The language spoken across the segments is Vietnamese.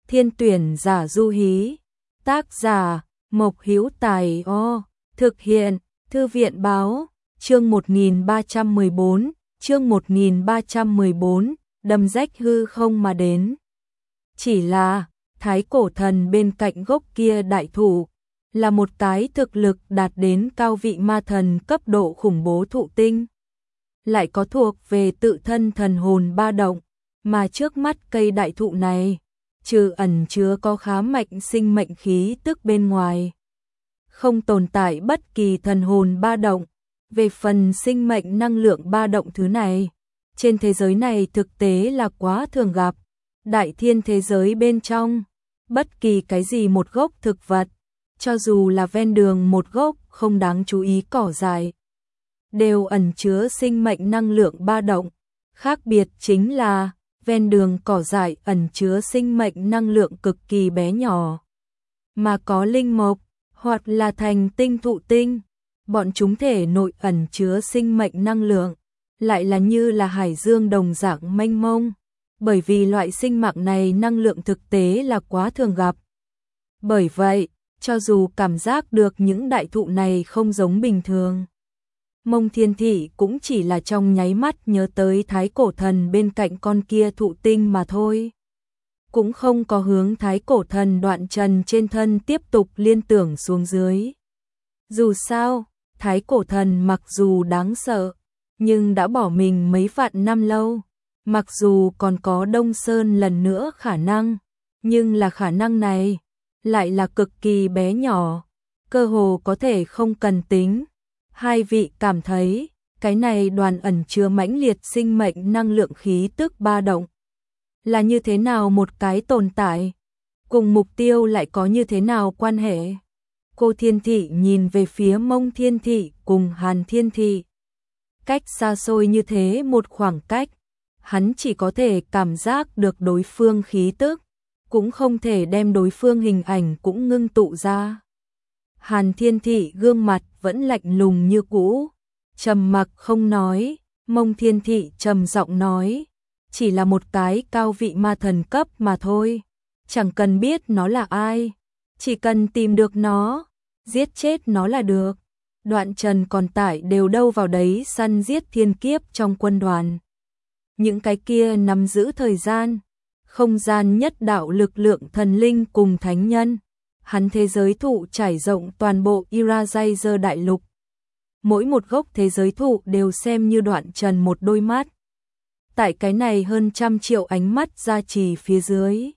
Thiên tuyển giả du hí. Tác giả Mộc Hữu Tài. Thực hiện Thư viện báo. Chương 1314, chương 1314, đâm rách hư không mà đến. Chỉ là, thái cổ thần bên cạnh gốc kia đại thụ, là một cái thực lực đạt đến cao vị ma thần cấp độ khủng bố thụ tinh. Lại có thuộc về tự thân thần hồn ba động, mà trước mắt cây đại thụ này, trừ ẩn chứa có khá mạnh sinh mệnh khí tức bên ngoài. Không tồn tại bất kỳ thần hồn ba động. Về phần sinh mệnh năng lượng ba động thứ này, trên thế giới này thực tế là quá thường gặp. Đại thiên thế giới bên trong, bất kỳ cái gì một gốc thực vật, cho dù là ven đường một gốc không đáng chú ý cỏ dại, đều ẩn chứa sinh mệnh năng lượng ba động. Khác biệt chính là, ven đường cỏ dại ẩn chứa sinh mệnh năng lượng cực kỳ bé nhỏ, mà có linh mộc, hoặc là thành tinh thụ tinh. Bọn chúng thể nội ẩn chứa sinh mệnh năng lượng, lại là như là hải dương đồng dạng mênh mông, bởi vì loại sinh mạng này năng lượng thực tế là quá thường gặp. Bởi vậy, cho dù cảm giác được những đại thụ này không giống bình thường, Mông Thiên Thị cũng chỉ là trong nháy mắt nhớ tới thái cổ thần bên cạnh con kia thụ tinh mà thôi. Cũng không có hướng thái cổ thần đoạn trần trên thân tiếp tục liên tưởng xuống dưới. Dù sao, thái cổ thần mặc dù đáng sợ, nhưng đã bỏ mình mấy vạn năm lâu. Mặc dù còn có Đông Sơn lần nữa khả năng, nhưng là khả năng này lại là cực kỳ bé nhỏ, cơ hồ có thể không cần tính. Hai vị cảm thấy, cái này đoàn ẩn chứa mãnh liệt sinh mệnh năng lượng khí tức ba động là như thế nào một cái tồn tại, cùng mục tiêu lại có như thế nào quan hệ? Cô Thiên Thị nhìn về phía Mông Thiên Thị cùng Hàn Thiên Thị. Cách xa xôi như thế một khoảng cách, hắn chỉ có thể cảm giác được đối phương khí tức, cũng không thể đem đối phương hình ảnh cũng ngưng tụ ra. Hàn Thiên Thị gương mặt vẫn lạnh lùng như cũ, trầm mặc không nói. Mông Thiên Thị trầm giọng nói, chỉ là một cái cao vị ma thần cấp mà thôi, chẳng cần biết nó là ai, chỉ cần tìm được nó, giết chết nó là được. Đoạn Trần còn tại đều đâu vào đấy săn giết thiên kiếp trong quân đoàn. Những cái kia nắm giữ thời gian, không gian nhất đạo lực lượng thần linh cùng thánh nhân. Hắn thế giới thụ trải rộng toàn bộ Irajazer đại lục. Mỗi một gốc thế giới thụ đều xem như Đoạn Trần một đôi mắt. Tại cái này hơn 100 triệu ánh mắt gia trì phía dưới,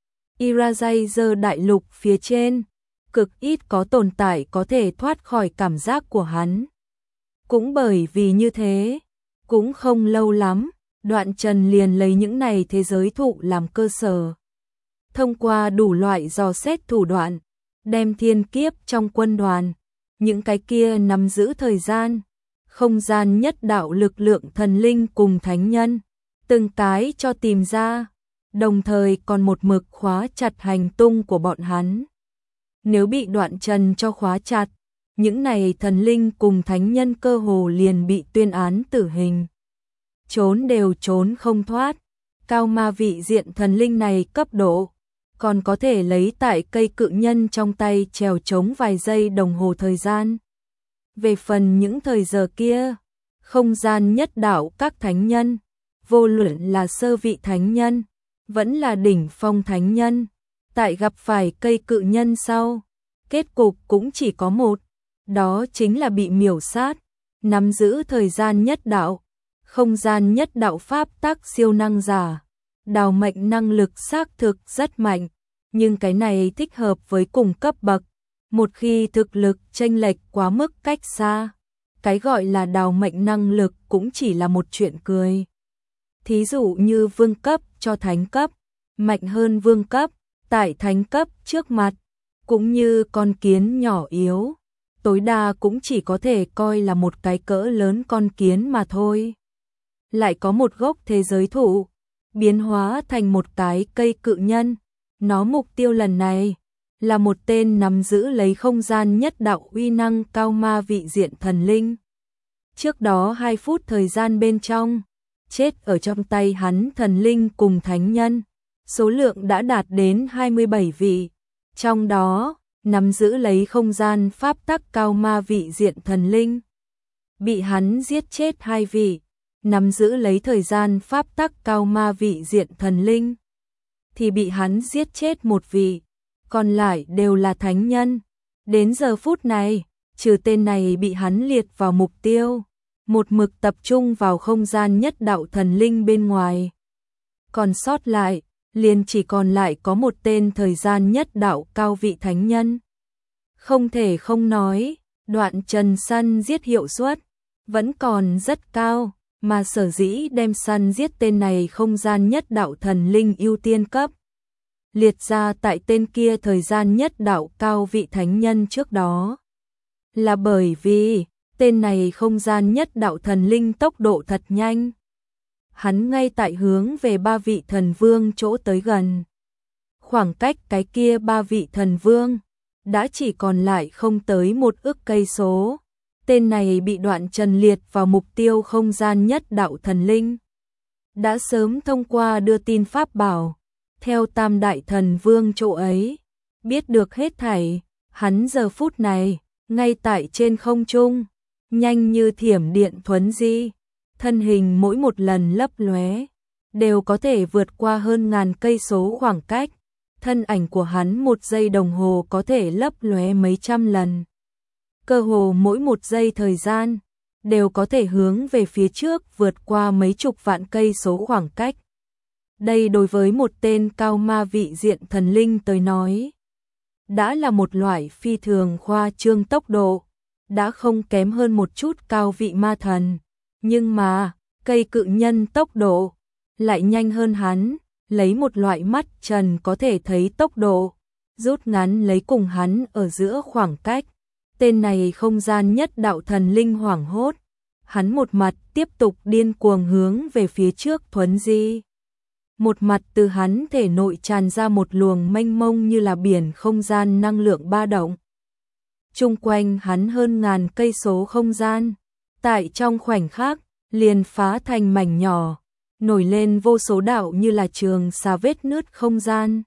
Irajazer đại lục phía trên, cực ít có tồn tại có thể thoát khỏi cảm giác của hắn. Cũng bởi vì như thế, cũng không lâu lắm, Đoạn Trần liền lấy những này thế giới thụ làm cơ sở. Thông qua đủ loại dò xét thủ đoạn, đem thiên kiếp trong quân đoàn, những cái kia nắm giữ thời gian, không gian nhất đạo lực lượng thần linh cùng thánh nhân, từng cái cho tìm ra, đồng thời còn một mực khóa chặt hành tung của bọn hắn. Nếu bị Đoạn Trần cho khóa chặt, những này thần linh cùng thánh nhân cơ hồ liền bị tuyên án tử hình. Trốn đều trốn không thoát. Cao ma vị diện thần linh này cấp độ, còn có thể lấy tại cây cự nhân trong tay trèo trống vài giây đồng hồ thời gian. Về phần những thời giờ kia, không gian nhất đạo các thánh nhân, vô luận là sơ vị thánh nhân, vẫn là đỉnh phong thánh nhân, tại gặp phải cây cự nhân sau, kết cục cũng chỉ có một, đó chính là bị miểu sát. Nắm giữ thời gian nhất đạo, không gian nhất đạo pháp tắc siêu năng giả, đào mệnh năng lực xác thực rất mạnh, nhưng cái này thích hợp với cùng cấp bậc. Một khi thực lực chênh lệch quá mức cách xa, cái gọi là đào mệnh năng lực cũng chỉ là một chuyện cười. Thí dụ như vương cấp cho thánh cấp, mạnh hơn vương cấp, tại thánh cấp trước mặt, cũng như con kiến nhỏ yếu, tối đa cũng chỉ có thể coi là một cái cỡ lớn con kiến mà thôi. Lại có một gốc thế giới thụ, biến hóa thành một cái cây cự nhân, nó mục tiêu lần này là một tên nắm giữ lấy không gian nhất đạo uy năng cao ma vị diện thần linh. Trước đó 2 phút thời gian bên trong, chết ở trong tay hắn thần linh cùng thánh nhân, số lượng đã đạt đến 27 vị, trong đó nắm giữ lấy không gian pháp tắc cao ma vị diện thần linh. Bị hắn giết chết 2 vị, nắm giữ lấy thời gian pháp tắc cao ma vị diện thần linh. Thì bị hắn giết chết 1 vị, còn lại đều là thánh nhân. Đến giờ phút này, trừ tên này bị hắn liệt vào mục tiêu, một mực tập trung vào không gian nhất đạo thần linh bên ngoài. Còn sót lại, liền chỉ còn lại có một tên thời gian nhất đạo cao vị thánh nhân. Không thể không nói, Đoạn Trần săn giết hiệu suất vẫn còn rất cao, mà sở dĩ đem săn giết tên này không gian nhất đạo thần linh ưu tiên cấp liệt ra tại tên kia thời gian nhất đạo cao vị thánh nhân trước đó, là bởi vì tên này không gian nhất đạo thần linh tốc độ thật nhanh. Hắn ngay tại hướng về 3 vị thần vương chỗ tới gần. Khoảng cách cái kia 3 vị thần vương đã chỉ còn lại không tới 1 ức cây số. Tên này bị Đoạn Trần liệt vào mục tiêu không gian nhất đạo thần linh. Đã sớm thông qua đưa tin pháp bảo, theo Tam Đại Thần Vương chỗ ấy, biết được hết thảy. Hắn giờ phút này, ngay tại trên không trung, nhanh như thiểm điện thuấn di, thân hình mỗi một lần lấp lóe, đều có thể vượt qua hơn ngàn cây số khoảng cách. Thân ảnh của hắn 1 giây đồng hồ có thể lấp lóe mấy trăm lần. Cơ hồ mỗi 1 giây thời gian, đều có thể hướng về phía trước vượt qua mấy chục vạn cây số khoảng cách. Đây đối với một tên cao ma vị diện thần linh tới nói, đã là một loại phi thường khoa trương tốc độ, đã không kém hơn một chút cao vị ma thần. Nhưng mà, cây cự nhân tốc độ lại nhanh hơn hắn, lấy một loại mắt trần có thể thấy tốc độ, rút ngắn lấy cùng hắn ở giữa khoảng cách. Tên này không gian nhất đạo thần linh hoảng hốt, hắn một mặt tiếp tục điên cuồng hướng về phía trước thuấn di, một mặt từ hắn thể nội tràn ra một luồng mênh mông như là biển không gian năng lượng ba động. Chung quanh hắn hơn ngàn cây số không gian, tại trong khoảnh khắc liền phá thành mảnh nhỏ, nổi lên vô số đạo như là trường xà vết nứt không gian.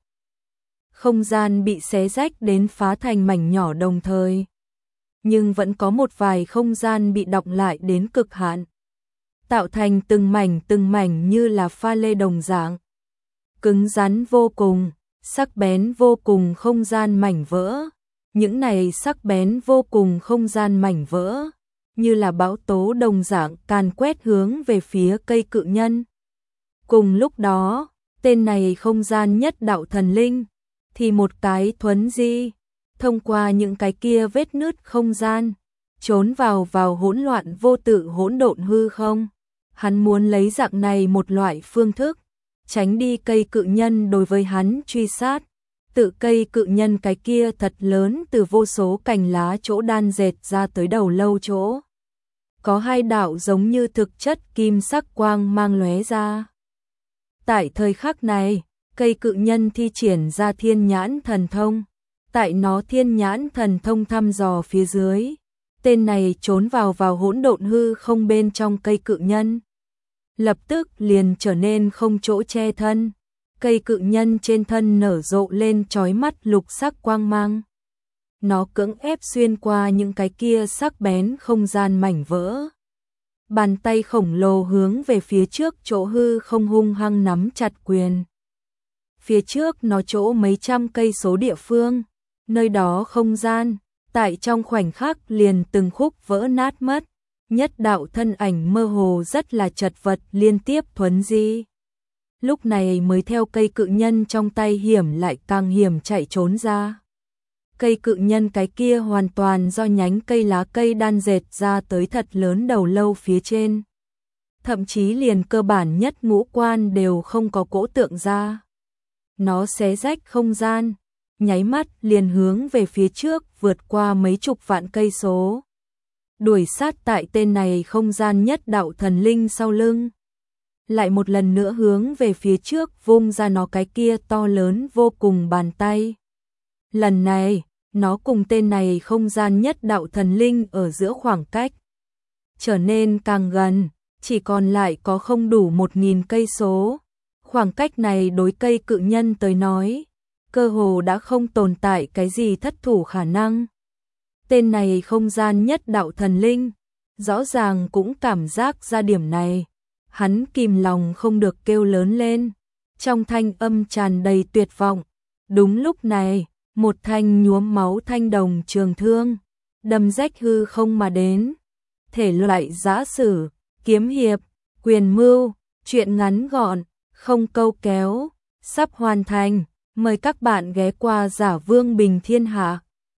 Không gian bị xé rách đến phá thành mảnh nhỏ đồng thời, nhưng vẫn có một vài không gian bị đọng lại đến cực hạn, tạo thành từng mảnh như là pha lê đồng dạng. Cứng rắn vô cùng, sắc bén vô cùng không gian mảnh vỡ. Những này sắc bén vô cùng không gian mảnh vỡ, như là bão tố đồng dạng càn quét hướng về phía cây cự nhân. Cùng lúc đó, tên này không gian nhất đạo thần linh, thì một cái thuấn di, thông qua những cái kia vết nứt không gian, trốn vào hỗn loạn vô tự hỗn độn hư không. Hắn muốn lấy dạng này một loại phương thức, tránh đi cây cự nhân đối với hắn truy sát. Tự cây cự nhân cái kia thật lớn từ vô số cành lá chỗ đan dệt ra tới đầu lâu chỗ. Có 2 đạo giống như thực chất kim sắc quang mang lóe ra. Tại thời khắc này, cây cự nhân thi triển ra thiên nhãn thần thông. Tại nó thiên nhãn thần thông thăm dò phía dưới, tên này trốn vào hỗn độn hư không bên trong cây cự nhân. Lập tức liền trở nên không chỗ che thân. Cây cự nhân trên thân nở rộ lên chói mắt lục sắc quang mang. Nó cưỡng ép xuyên qua những cái kia sắc bén không gian mảnh vỡ. Bàn tay khổng lồ hướng về phía trước chỗ hư không hung hăng nắm chặt quyền. Phía trước nó chỗ mấy trăm cây số địa phương, nơi đó không gian, tại trong khoảnh khắc liền từng khúc vỡ nát mất. Nhất đạo thân ảnh mơ hồ rất là chật vật liên tiếp thuấn di. Lúc này mới theo cây cự nhân trong tay hiểm lại càng hiểm chạy trốn ra. Cây cự nhân cái kia hoàn toàn do nhánh cây lá cây đan dệt ra tới thật lớn đầu lâu phía trên. Thậm chí liền cơ bản nhất ngũ quan đều không có cỗ tượng ra. Nó xé rách không gian, nháy mắt liền hướng về phía trước vượt qua mấy chục vạn cây số. Đuổi sát tại tên này không gian nhất đạo thần linh sau lưng. Lại một lần nữa hướng về phía trước vung ra nó cái kia to lớn vô cùng bàn tay. Lần này, nó cùng tên này không gian nhất đạo thần linh ở giữa khoảng cách trở nên càng gần, chỉ còn lại có không đủ 1000 cây số. Khoảng cách này đối cây cự nhân tới nói, cơ hồ đã không tồn tại cái gì thất thủ khả năng. Tên này không gian nhất đạo thần linh, rõ ràng cũng cảm giác ra điểm này. Hắn kìm lòng không được kêu lớn lên, trong thanh âm tràn đầy tuyệt vọng. Đúng lúc này, một thanh nhuốm máu thanh đồng trường thương, đâm rách hư không mà đến. Thể loại giã sử, kiếm hiệp, quyền mưu, truyện ngắn gọn, không câu kéo, sắp hoàn thành. Mời các bạn ghé qua Giả Vương Bình Thiên Hạ.